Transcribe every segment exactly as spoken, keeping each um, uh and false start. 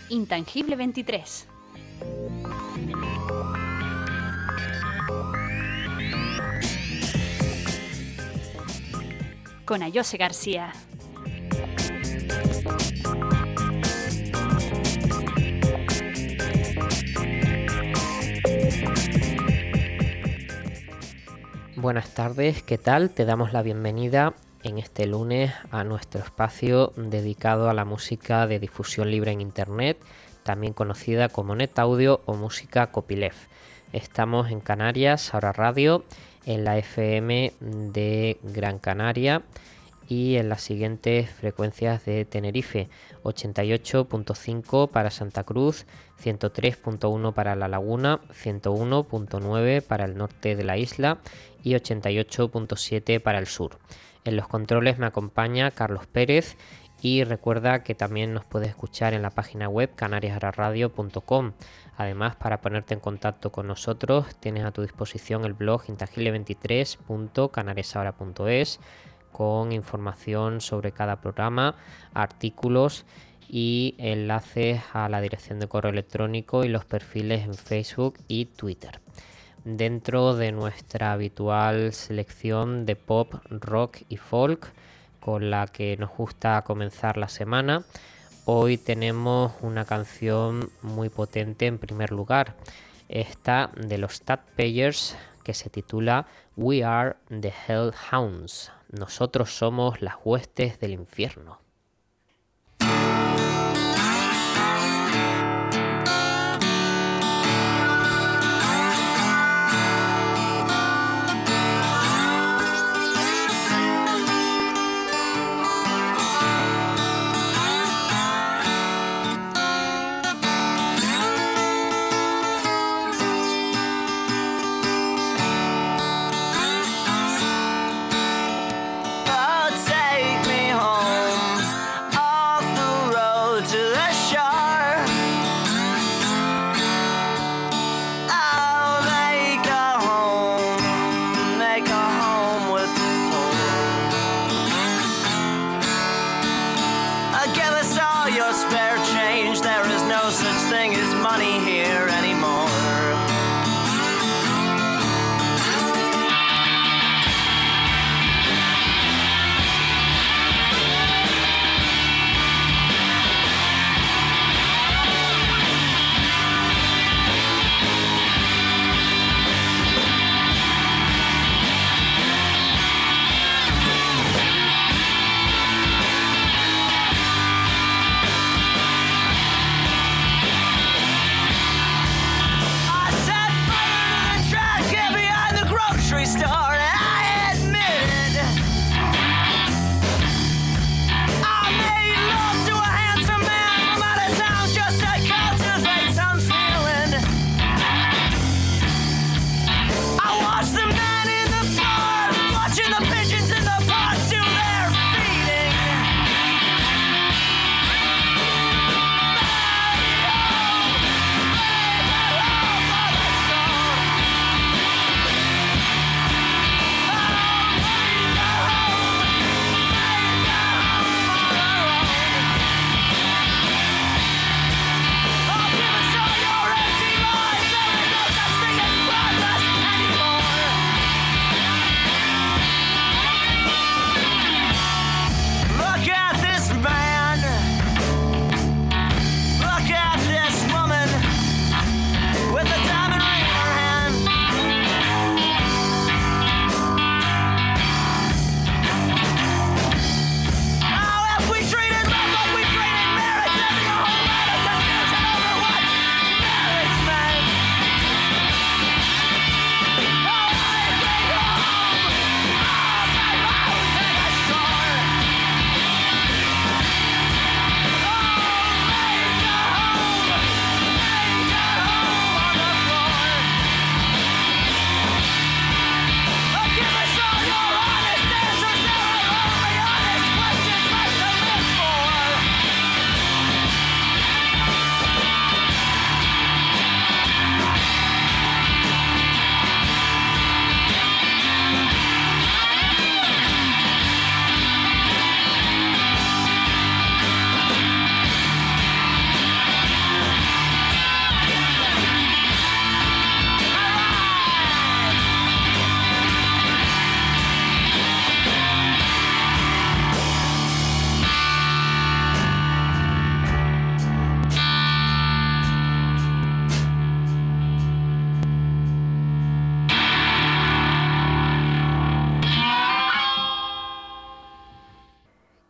Intangible veintitrés. Con Ayose García. Buenas tardes, ¿qué tal? Te damos la bienvenida en este lunes a nuestro espacio dedicado a la música de difusión libre en Internet, también conocida como NetAudio o música copyleft. Estamos en Canarias, ahora radio, en la F M de Gran Canaria y en las siguientes frecuencias de Tenerife: ochenta y ocho punto cinco para Santa Cruz, ciento tres punto uno para La Laguna, ciento uno punto nueve para el norte de la isla y ochenta y ocho punto siete para el sur. En los controles me acompaña Carlos Pérez y recuerda que también nos puedes escuchar en la página web canarias ahora radio punto com. Además, para ponerte en contacto con nosotros tienes a tu disposición el blog intangible veintitrés punto canarias ahora punto es con información sobre cada programa, artículos y enlaces a la dirección de correo electrónico y los perfiles en Facebook y Twitter. Dentro de nuestra habitual selección de pop, rock y folk con la que nos gusta comenzar la semana, hoy tenemos una canción muy potente en primer lugar, esta de los Tadpayers, que se titula We Are the Hellhounds. Nosotros somos las huestes del infierno. Oh, take me home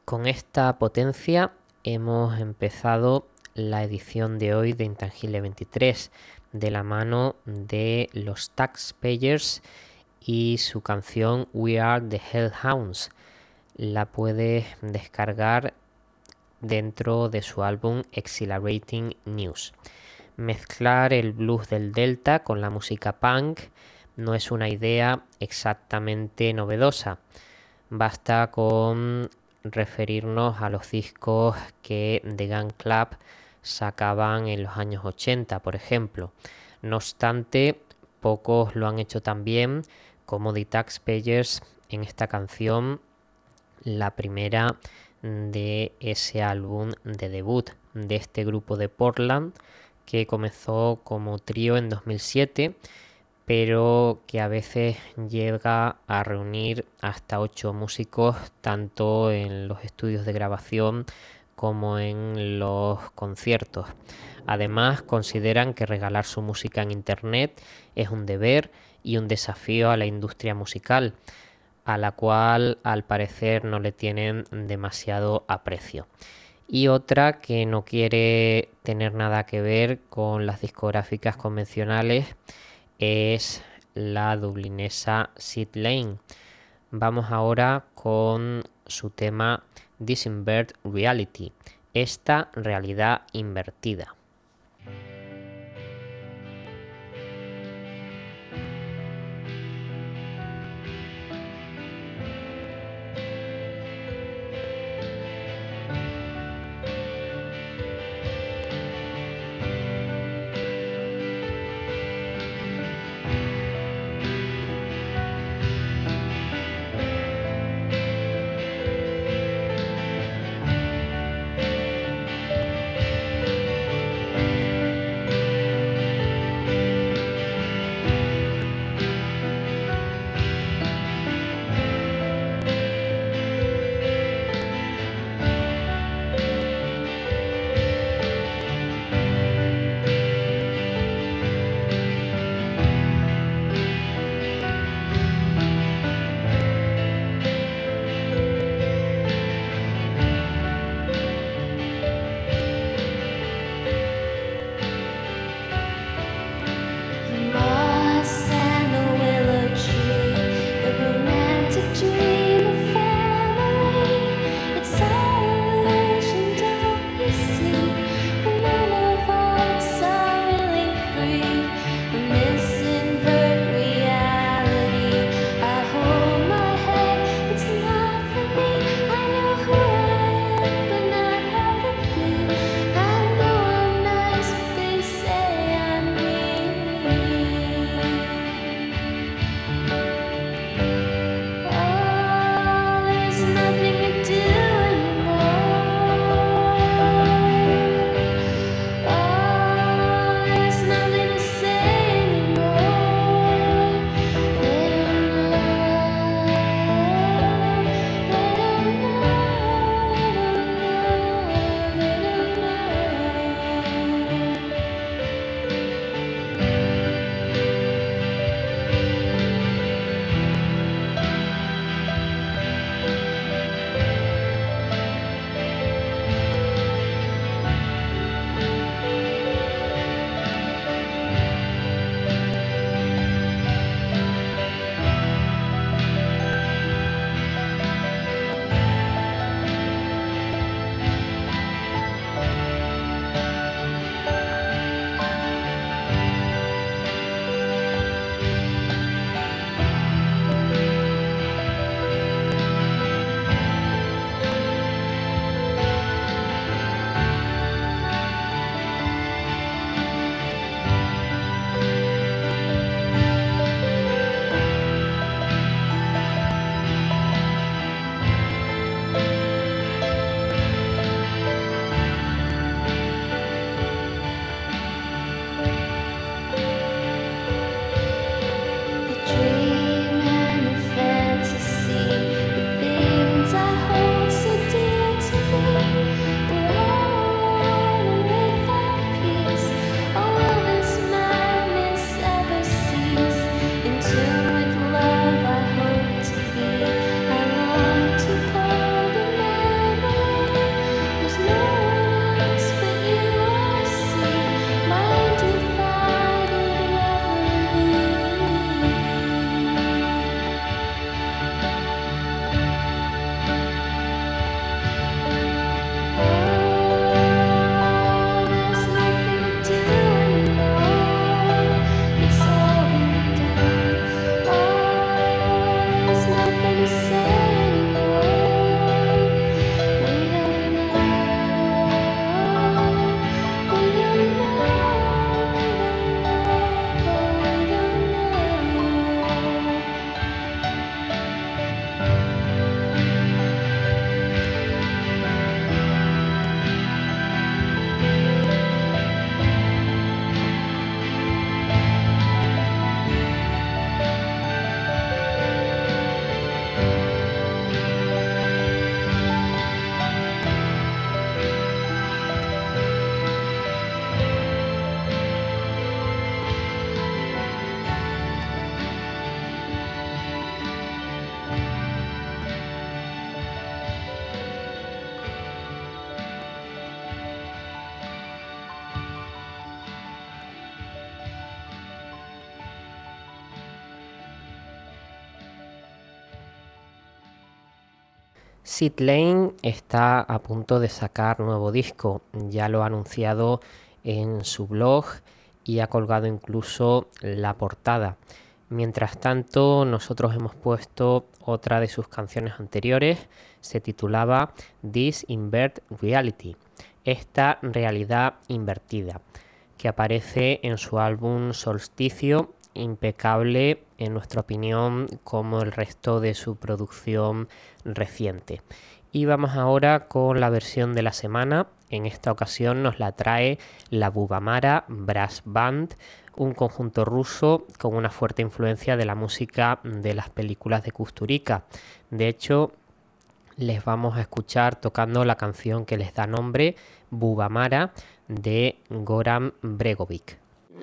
Con esta potencia hemos empezado la edición de hoy de Intangible veintitrés de la mano de los Taxpayers y su canción We Are the Hellhounds. La puedes descargar dentro de su álbum Exhilarating News. Mezclar el blues del Delta con la música punk no es una idea exactamente novedosa. Basta con referirnos a los discos que The Gun Club sacaban en los años ochenta, por ejemplo. No obstante, pocos lo han hecho tan bien como The Taxpayers en esta canción, la primera de ese álbum de debut de este grupo de Portland que comenzó como trío en dos mil siete, pero que a veces llega a reunir hasta ocho músicos tanto en los estudios de grabación como en los conciertos. Además, consideran que regalar su música en internet es un deber y un desafío a la industria musical, a la cual al parecer no le tienen demasiado aprecio. Y otra que no quiere tener nada que ver con las discográficas convencionales es la dublinesa Sid Lane. Vamos ahora con su tema This Invert Reality, esta realidad invertida. Sid Lane está a punto de sacar nuevo disco, ya lo ha anunciado en su blog y ha colgado incluso la portada. Mientras tanto, nosotros hemos puesto otra de sus canciones anteriores, se titulaba This Invert Reality, esta realidad invertida, que aparece en su álbum Solsticio, impecable en nuestra opinión como el resto de su producción reciente. Y vamos ahora con la versión de la semana. En esta ocasión nos la trae la Bubamara Brass Band, un conjunto ruso con una fuerte influencia de la música de las películas de Kusturica. De hecho, les vamos a escuchar tocando la canción que les da nombre, Bubamara, de Goran Bregovic.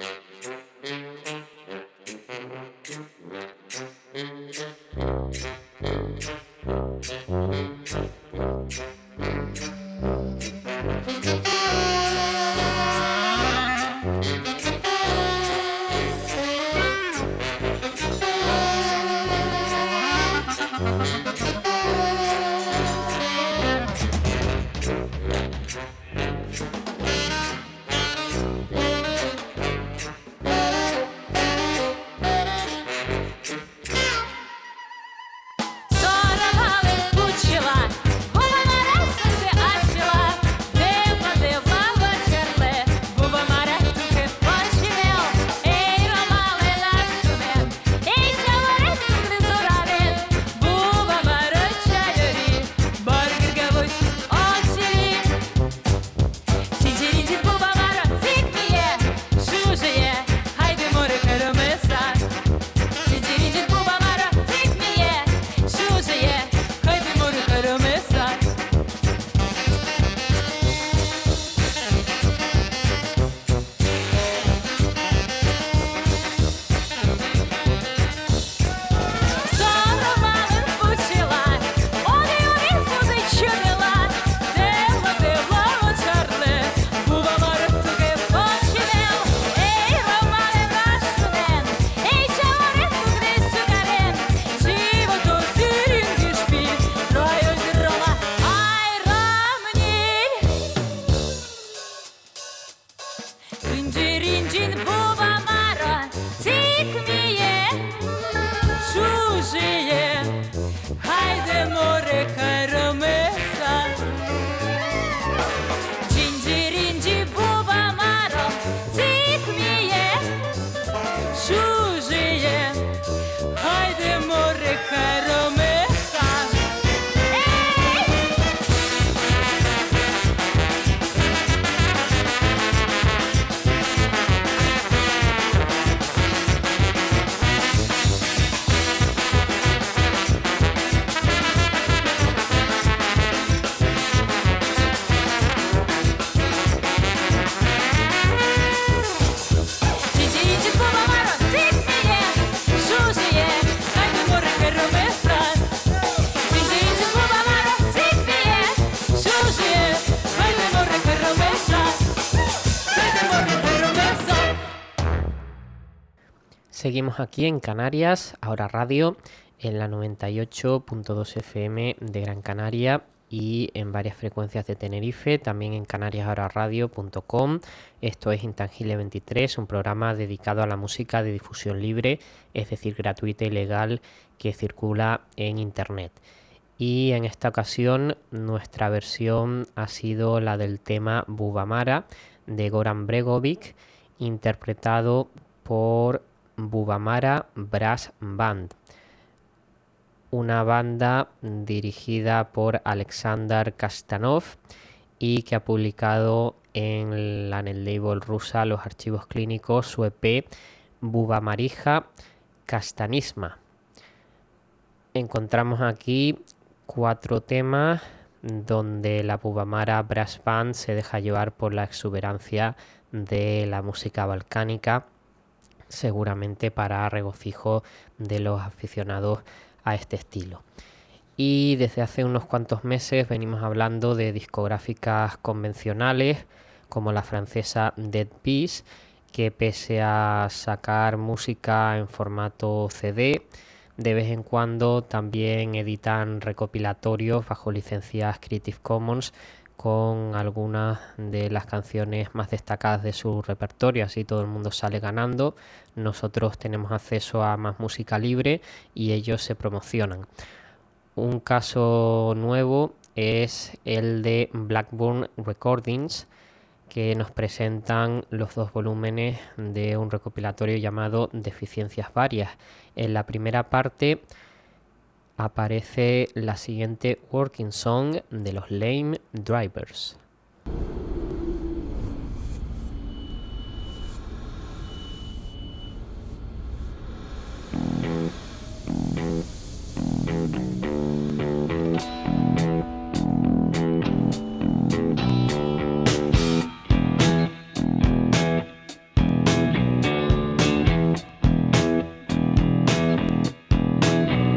Seguimos aquí en Canarias, ahora radio, en la noventa y ocho punto dos F M de Gran Canaria y en varias frecuencias de Tenerife, también en canarias ahora radio punto com. Esto es Intangible veintitrés, un programa dedicado a la música de difusión libre, es decir, gratuita y legal, que circula en Internet. Y en esta ocasión nuestra versión ha sido la del tema Bubamara de Goran Bregovic, interpretado por Bubamara Brass Band, una banda dirigida por Alexander Kastanov y que ha publicado en la en el label rusa Los Archivos Clínicos su E P Bubamarija Kastanisma. Encontramos aquí cuatro temas donde la Bubamara Brass Band se deja llevar por la exuberancia de la música balcánica, seguramente para regocijo de los aficionados a este estilo. Y desde hace unos cuantos meses venimos hablando de discográficas convencionales como la francesa Dead Peace, que pese a sacar música en formato C D, de vez en cuando también editan recopilatorios bajo licencias Creative Commons con algunas de las canciones más destacadas de su repertorio, así todo el mundo sale ganando. Nosotros tenemos acceso a más música libre y ellos se promocionan. Un caso nuevo es el de Blackburn Recordings, que nos presentan los dos volúmenes de un recopilatorio llamado Deficiencias Varias. En la primera parte aparece la siguiente Working Song de los Lame Drivers.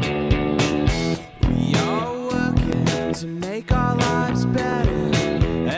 To make our lives better,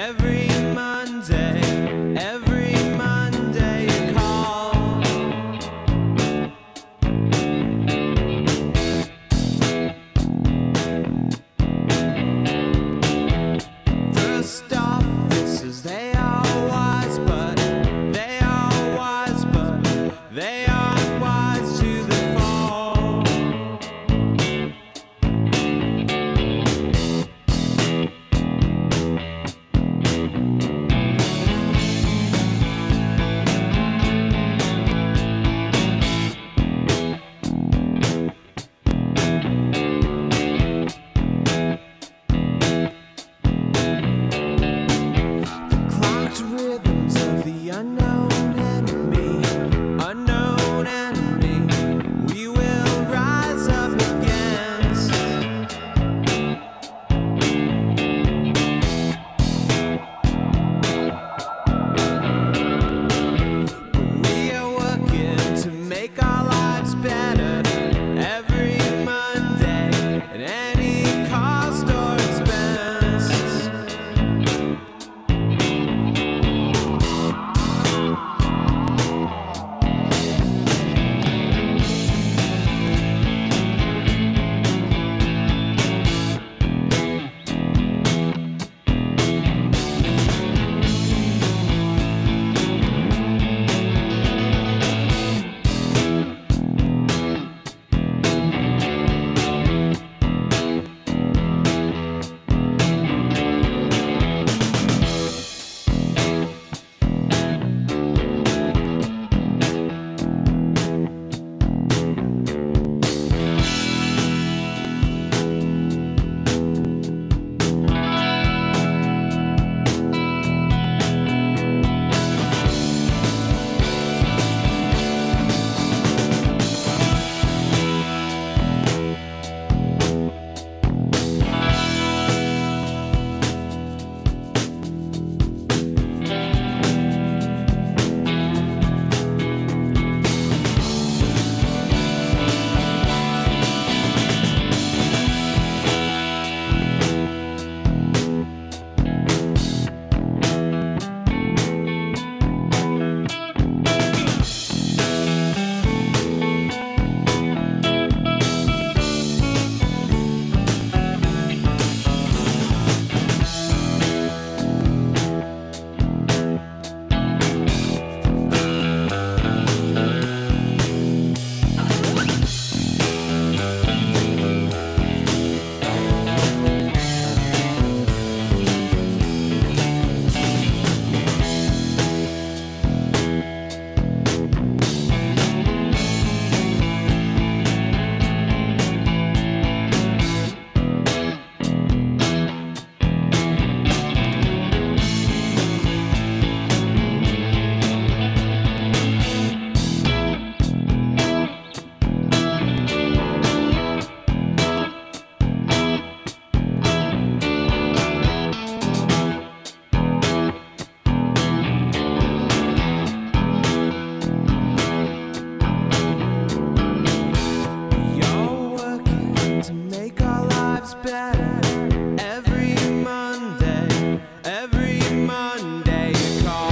better. Every Monday, every Monday you call.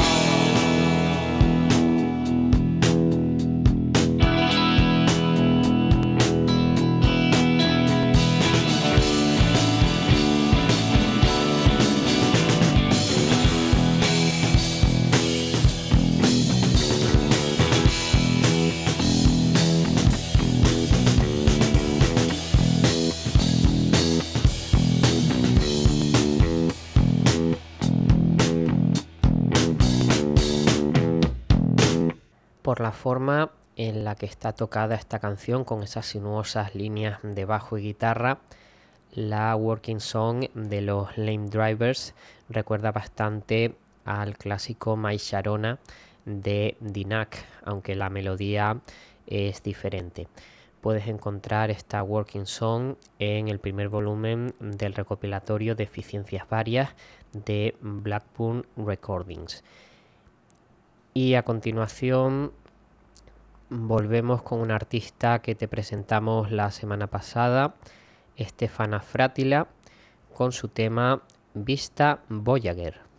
Por la forma en la que está tocada esta canción, con esas sinuosas líneas de bajo y guitarra, la Working Song de los Lame Drivers recuerda bastante al clásico My Sharona de Dinah, aunque la melodía es diferente. Puedes encontrar esta Working Song en el primer volumen del recopilatorio de Eficiencias Varias de Blackburn Recordings. Y a continuación volvemos con una artista que te presentamos la semana pasada, Stefana Fratila, con su tema Vista Voyager.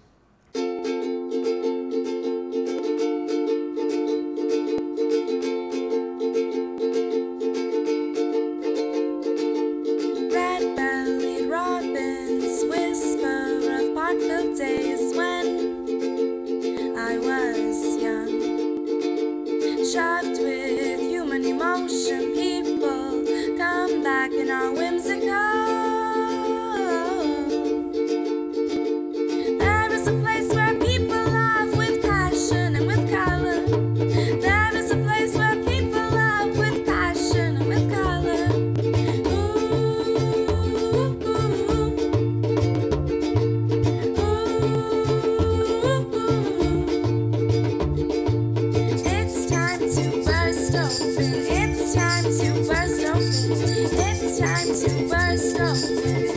Shoved with human emotion, people come back and are whimsical. There is a place where people love with passion and with color. There is a place where people love with passion and with color. Ooh, ooh, It's time to burst open. It's time to burst open.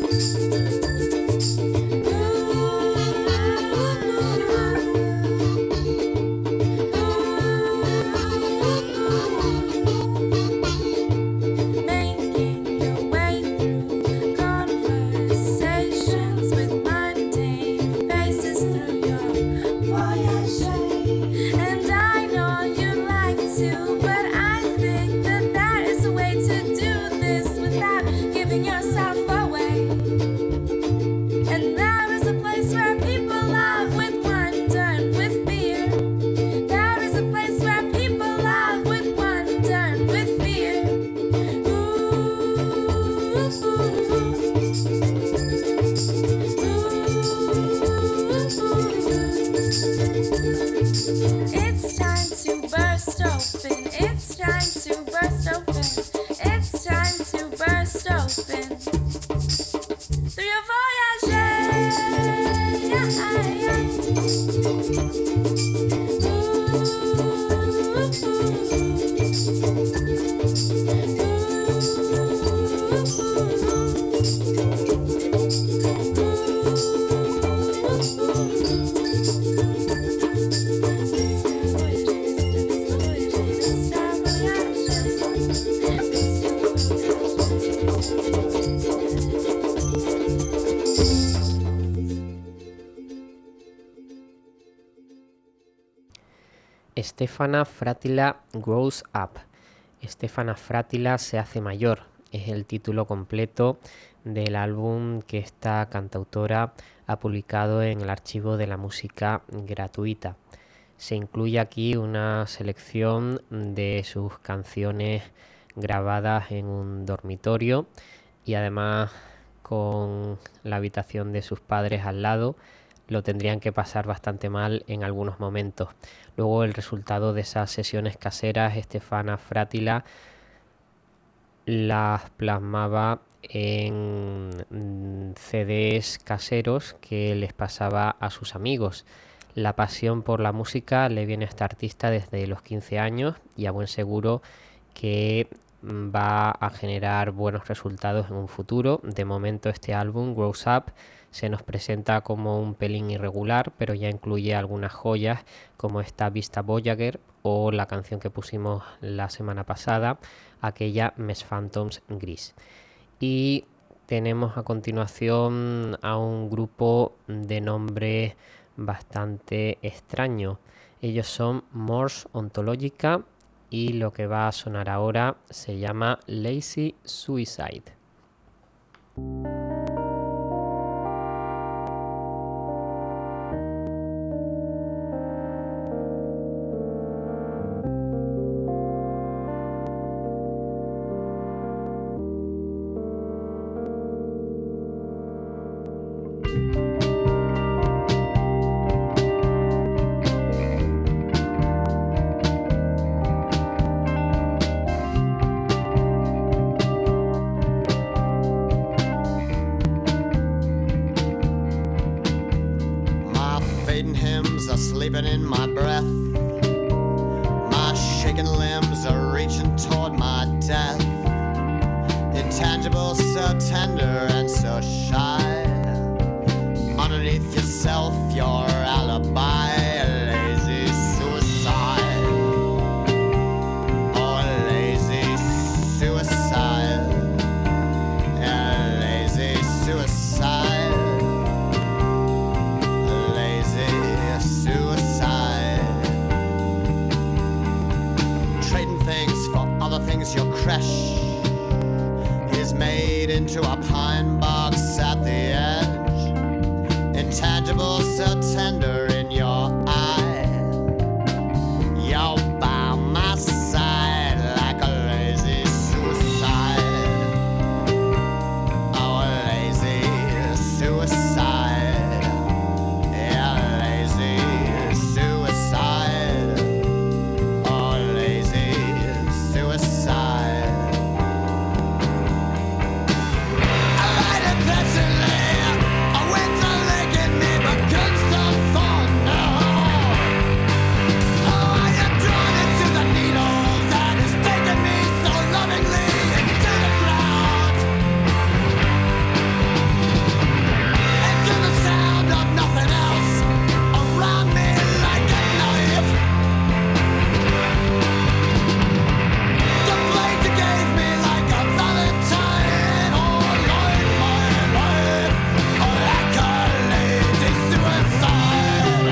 Making your way through conversations with mundane faces through your voyage. And I know you'd like to, but I think that there is a way to do this without giving yourself away. And there is a place where people love with wonder and with fear. There is a place where people love with wonder and with fear. Ooh, It's time to burst open. It's time to burst open. It's time to burst open. Through your voyage. Stefana Fratila Grows Up. Stefana Fratila se hace mayor. Es el título completo del álbum que esta cantautora ha publicado en el archivo de la música gratuita. Se incluye aquí una selección de sus canciones grabadas en un dormitorio y además con la habitación de sus padres al lado. Lo tendrían que pasar bastante mal en algunos momentos. Luego el resultado de esas sesiones caseras, Stefana Fratila las plasmaba en C Ds caseros que les pasaba a sus amigos. La pasión por la música le viene a esta artista desde los quince años y a buen seguro que va a generar buenos resultados en un futuro. De momento este álbum, Grows Up, se nos presenta como un pelín irregular, pero ya incluye algunas joyas como esta Vista Voyager o la canción que pusimos la semana pasada, aquella Mes Phantoms Gris. Y tenemos a continuación a un grupo de nombre bastante extraño. Ellos son Mors Ontologica y lo que va a sonar ahora se llama Lazy Suicide. My fading hymns are sleeping in my breath. My shaking limbs are reaching toward my death. Intangible, so tender and so shy. Underneath yourself, your alibi, lazy suicide. Oh, lazy suicide. Yeah, lazy suicide. Lazy suicide. Trading things for other things, your crash is made into a pine box at the edge. Intangible, so tender in your eye. You're by my side like a lazy suicide. Oh, lazy suicide. Yeah, lazy suicide. Oh, lazy suicide. I light it pleasantly. A winter lake in me begins to fall now. Oh, I am drawn into the needle that is taking me so lovingly into the ground. Into the sound of nothing else around me like a knife. The blade you gave me like a valentine. Oh, Lord, my life. Oh, like a lazy suicide.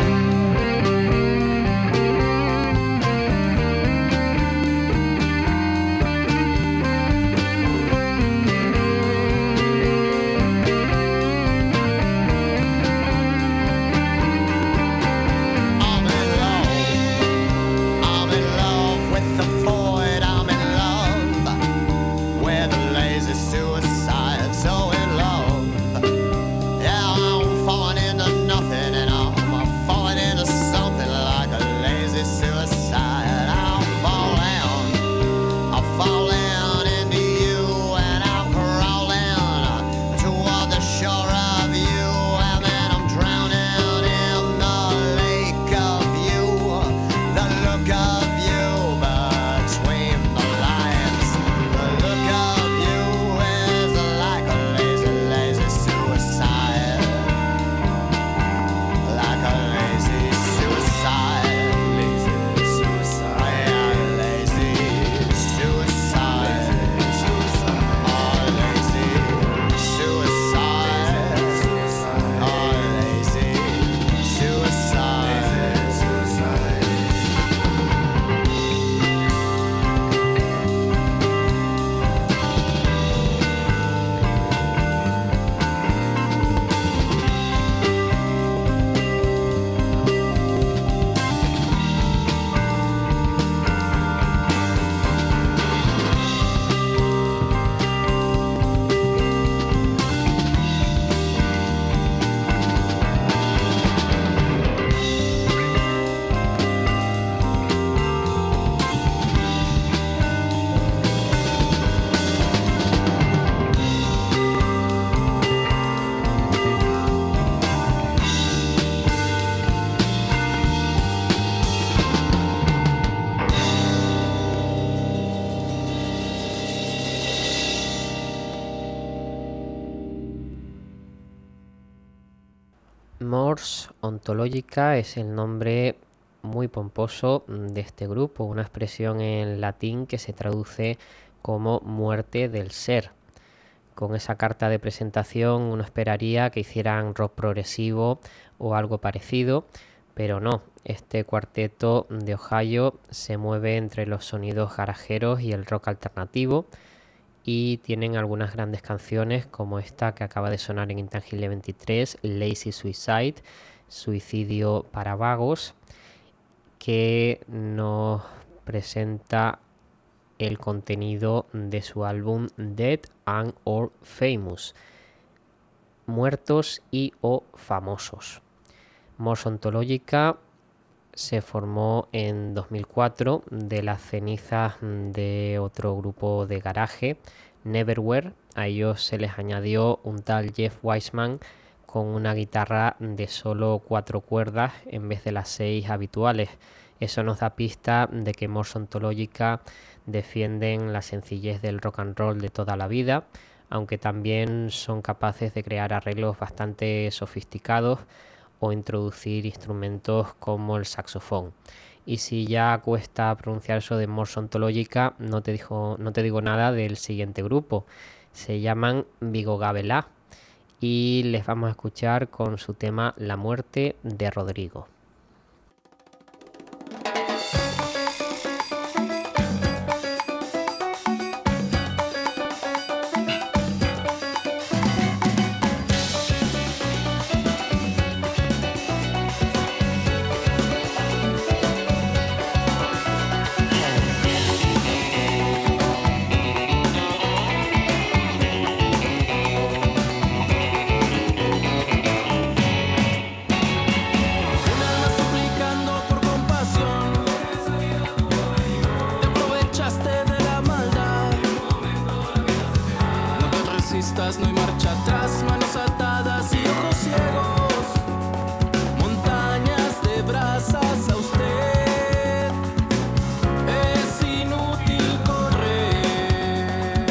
I'm in love. I'm in love with the void. I'm in love with a lazy suicide. So in love. Yeah, I'm falling into nothing and I'm falling into something like a lazy suicide. I'm falling. I'm falling into you and I'm crawling toward the shore of you. And then I'm drowning in the lake of you. The look of you between the lines. The look of you is like a lazy, lazy suicide. Like a lazy suicide. Lazy suicide. Yeah, lazy suicide. Oh, lazy suicide. Oh, lazy suicide. Mors Ontologica es el nombre muy pomposo de este grupo, una expresión en latín que se traduce como muerte del ser. Con esa carta de presentación uno esperaría que hicieran rock progresivo o algo parecido, pero no. Este cuarteto de Ohio se mueve entre los sonidos garajeros y el rock alternativo, y tienen algunas grandes canciones como esta que acaba de sonar en Intangible veintitrés, Lazy Suicide, Suicidio para Vagos, que nos presenta el contenido de su álbum Dead and or Famous, Muertos y o Famosos. Morse Ontológica se formó en dos mil cuatro de las cenizas de otro grupo de garaje, Neverwhere. A ellos se les añadió un tal Jeff Wiseman con una guitarra de solo cuatro cuerdas en vez de las seis habituales. Eso nos da pista de que Morse Ontológica defienden la sencillez del rock and roll de toda la vida, aunque también son capaces de crear arreglos bastante sofisticados o introducir instrumentos como el saxofón. Y si ya cuesta pronunciar eso de Morse Ontológica, no te digo, no te digo nada del siguiente grupo. Se llaman Vigo Gabelá y les vamos a escuchar con su tema La muerte de Rodrigo. No hay marcha atrás, manos atadas y ojos ciegos, montañas de brasas a usted, es inútil correr.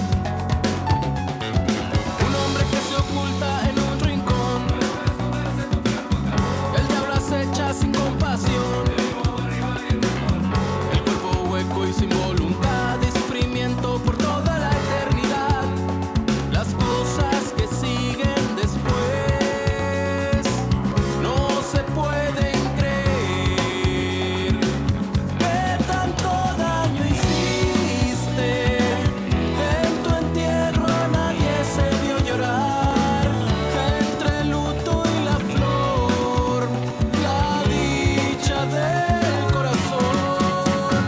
Un hombre que se oculta en un rincón, el diablo acecha sin compasión, el cuerpo hueco y sin voluntad y sufrimiento por toda la eternidad. Las cosas que siguen después no se pueden creer. ¿Qué tanto daño hiciste? En tu entierro a nadie se vio llorar. Entre el luto y la flor, la dicha del corazón.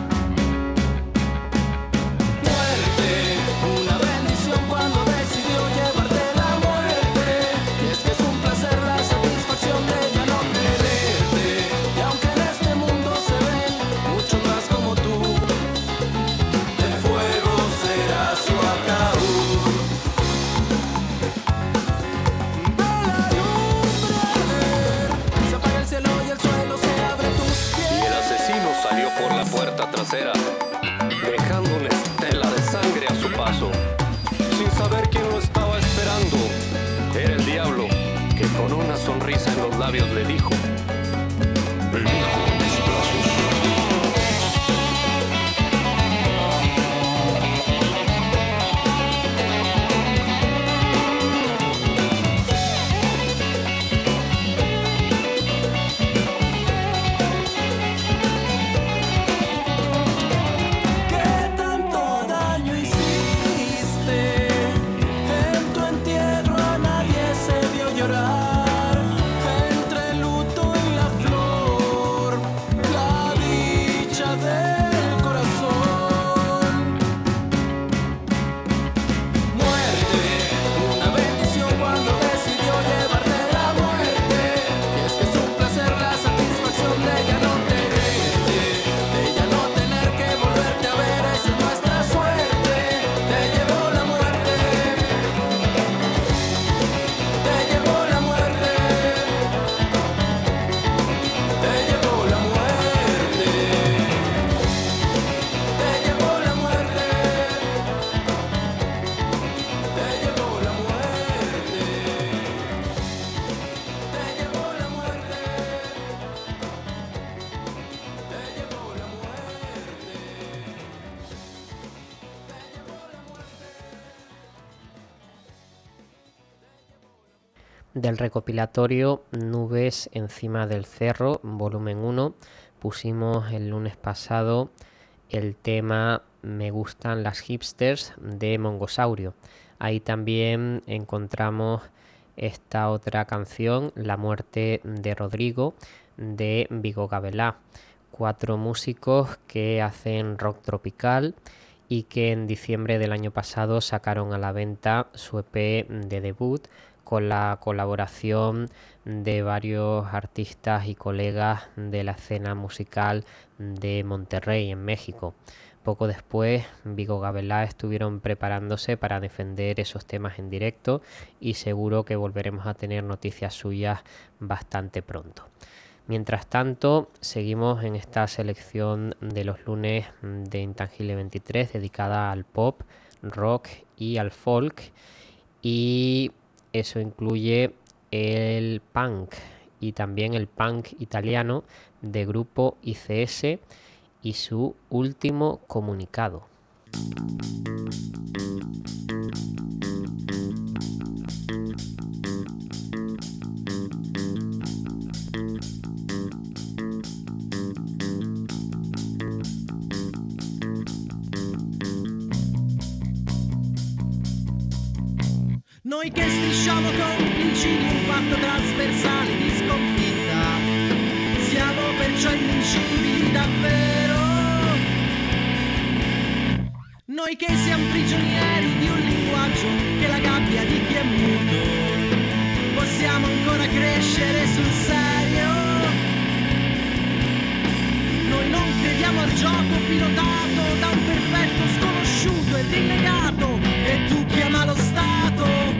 Muerte, una bendición cuando decidió llevarte la muerte. Y es que es un placer la satisfacción de ya no quererte. Y aunque en este mundo se ven muchos más como tú, de fuego será su ataúd. Ve la lumbre arder, se apaga el cielo y el suelo se abre a tus pies. Y el asesino salió por la puerta trasera, dejando una estela de sangre a su paso, sin saber quién lo estaba esperando. Era el diablo, que con una sonrisa en los labios le dijo: ven bajo mis brazos. ¿Qué tanto daño hiciste? En tu entierro a nadie se vio llorar. Entre el luto y Del recopilatorio Nubes encima del cerro, volumen uno, pusimos el lunes pasado el tema Me gustan las hipsters de Mongosaurio. Ahí también encontramos esta otra canción, La muerte de Rodrigo, de Vigo Gabelá. Cuatro músicos que hacen rock tropical y que en diciembre del año pasado sacaron a la venta su E P de debut con la colaboración de varios artistas y colegas de la escena musical de Monterrey, en México. Poco después, Vigo Gabelá estuvieron preparándose para defender esos temas en directo y seguro que volveremos a tener noticias suyas bastante pronto. Mientras tanto, seguimos en esta selección de los lunes de Intangible veintitrés dedicada al pop, rock y al folk, y eso incluye el punk y también el punk italiano de grupo I C S y su último comunicado. Noi che strisciamo complici di un patto trasversale di sconfitta, siamo perciò invincibili davvero. Noi che siamo prigionieri di un linguaggio che è la gabbia di chi è muto, possiamo ancora crescere sul serio. Noi non crediamo al gioco pilotato da un perfetto sconosciuto e rinnegato che tu chiama lo Stato.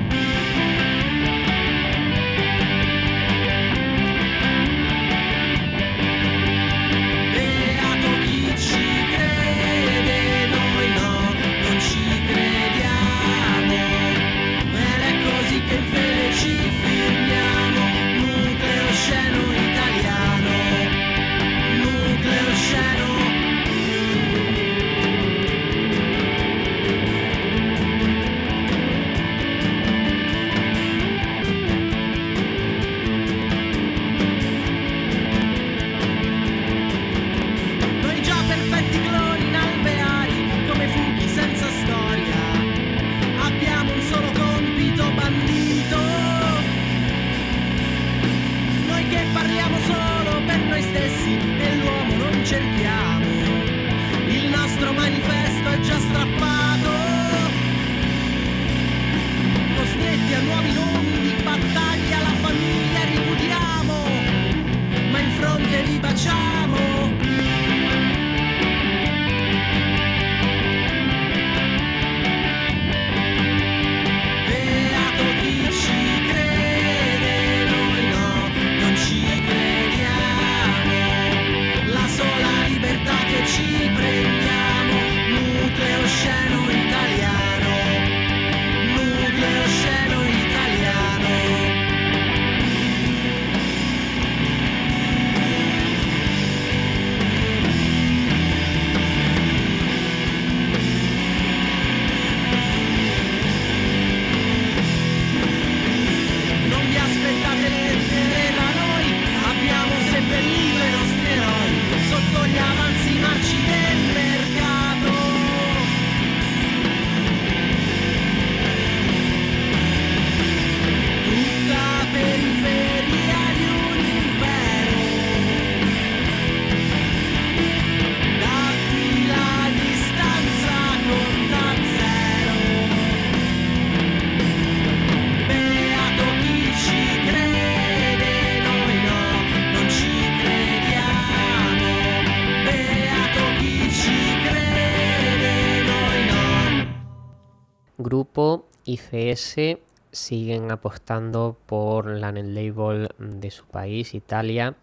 Grupo I C S siguen apostando por la net label de su país, Italia,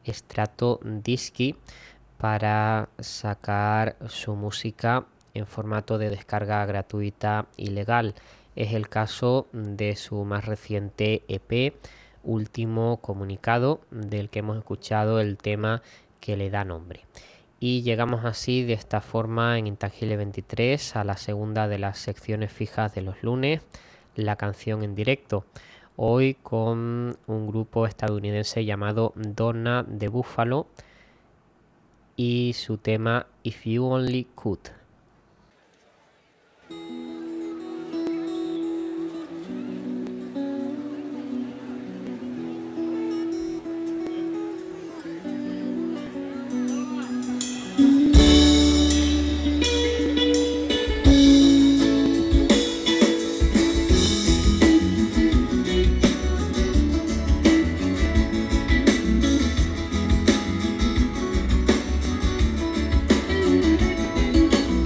Strato Dischi, para sacar su música en formato de descarga gratuita y legal. Es el caso de su más reciente E P, Último Comunicado, del que hemos escuchado el tema que le da nombre. Y llegamos así de esta forma en Intangible veintitrés a la segunda de las secciones fijas de los lunes, la canción en directo. hoy con un grupo estadounidense llamado Donna de Buffalo y su tema If You Only Could. If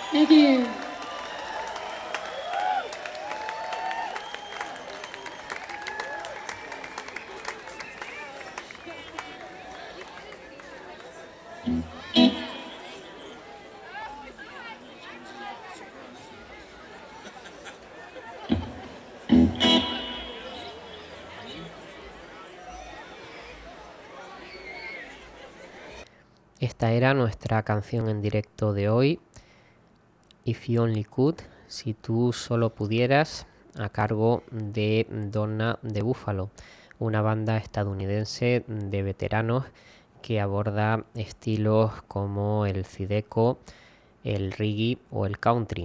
Thank you. Esta era nuestra canción en directo de hoy, If You Only Could, si tú solo pudieras, a cargo de Donna de Buffalo, una banda estadounidense de veteranos que aborda estilos como el zydeco, el reggae o el country.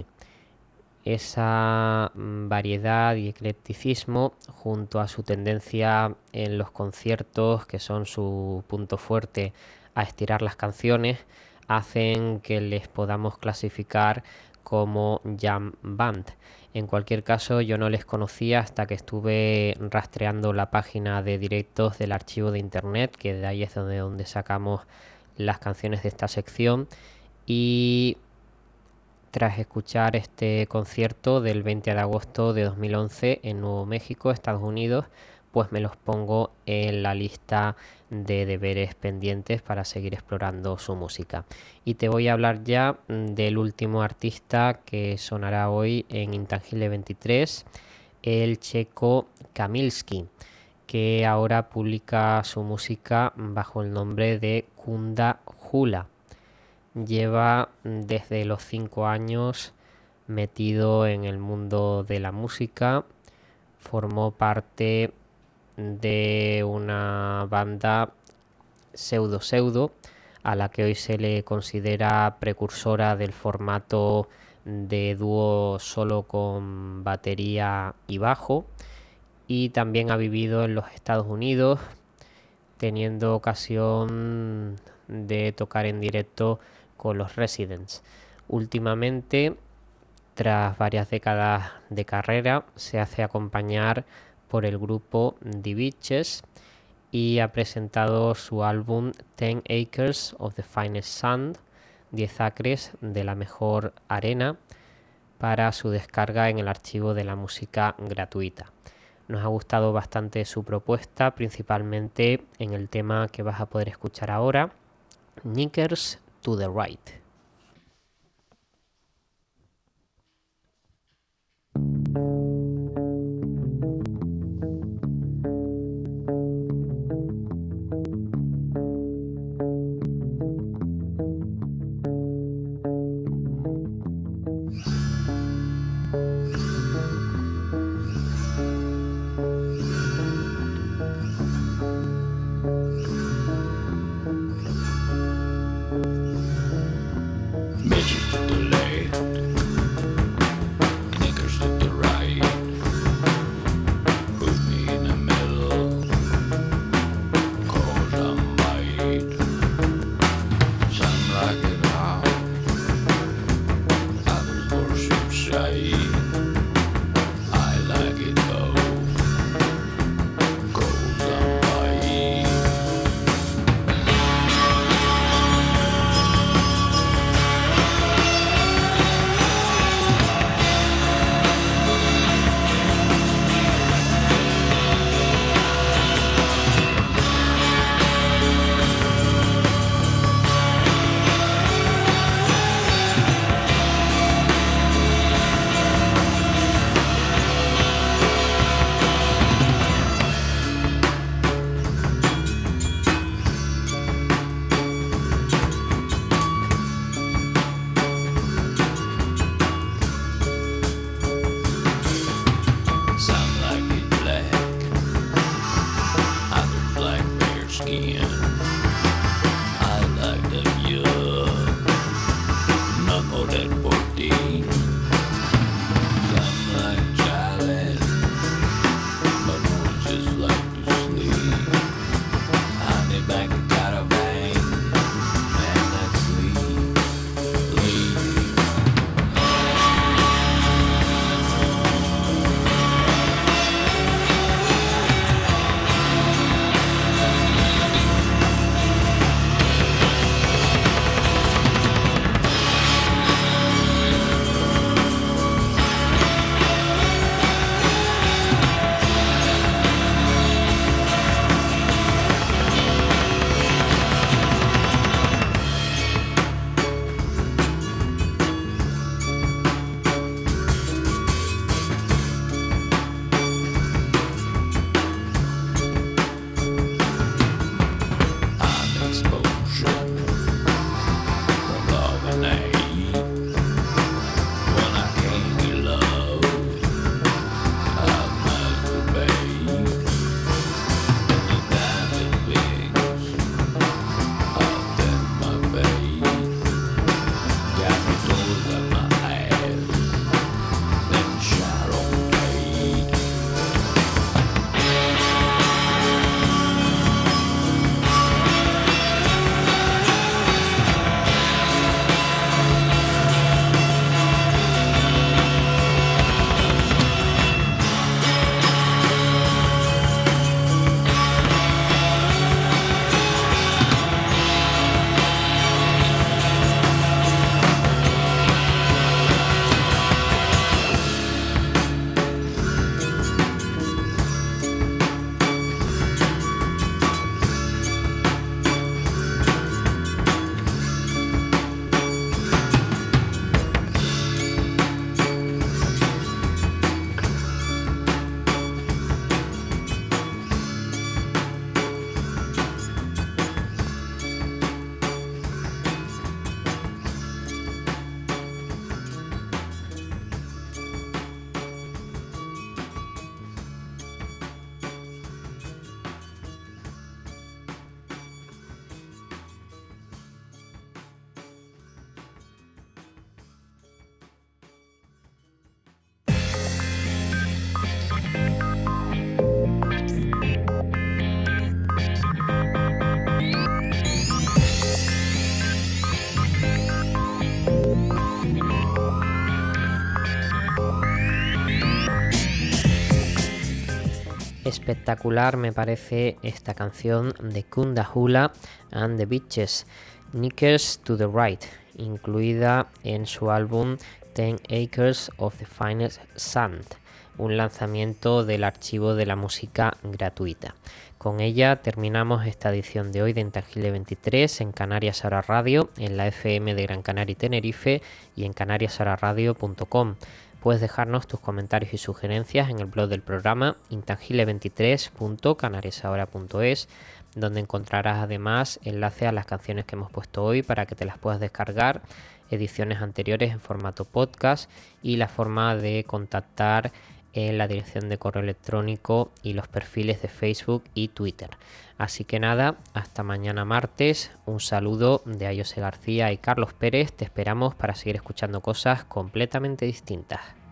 Esa variedad y eclecticismo, junto a su tendencia en los conciertos, que son su punto fuerte, a estirar las canciones, hacen que les podamos clasificar como jam band. En cualquier caso, yo no les conocía hasta que estuve rastreando la página de directos del archivo de internet, que de ahí es donde, donde sacamos las canciones de esta sección, y tras escuchar este concierto del veinte de agosto de dos mil once en Nuevo México, Estados Unidos, pues me los pongo en la lista de deberes pendientes para seguir explorando su música. Y te voy a hablar ya del último artista que sonará hoy en Intangible veintitrés, el checo Kamilski, que ahora publica su música bajo el nombre de Kunda Hula. Lleva desde los cinco años metido en el mundo de la música. Formó parte de una banda pseudo pseudo a la que hoy se le considera precursora del formato de dúo solo con batería y bajo, y también ha vivido en los Estados Unidos, teniendo ocasión de tocar en directo con los Residents. Últimamente, tras varias décadas de carrera, se hace acompañar por el grupo The Beaches y ha presentado su álbum Ten Acres of the Finest Sand, diez acres de la mejor arena, para su descarga en el archivo de la música gratuita. Nos ha gustado bastante su propuesta, principalmente en el tema que vas a poder escuchar ahora, Knickers to the Right. espectacular me parece esta canción de Kunda Hula and the Beaches, Knickers to the Right, incluida en su álbum Ten Acres of the Finest Sand, un lanzamiento del archivo de la música gratuita. Con ella terminamos esta edición de hoy de Intangible veintitrés en Canarias Ahora Radio, en la F M de Gran Canaria y Tenerife y en canarias ahora radio punto com. Puedes dejarnos tus comentarios y sugerencias en el blog del programa intangible veintitrés punto canarias ahora punto es, donde encontrarás además enlace a las canciones que hemos puesto hoy para que te las puedas descargar, ediciones anteriores en formato podcast y la forma de contactar en la dirección de correo electrónico y los perfiles de Facebook y Twitter. Así que nada, hasta mañana martes. Un saludo de Ayose García y Carlos Pérez. Te esperamos para seguir escuchando cosas completamente distintas.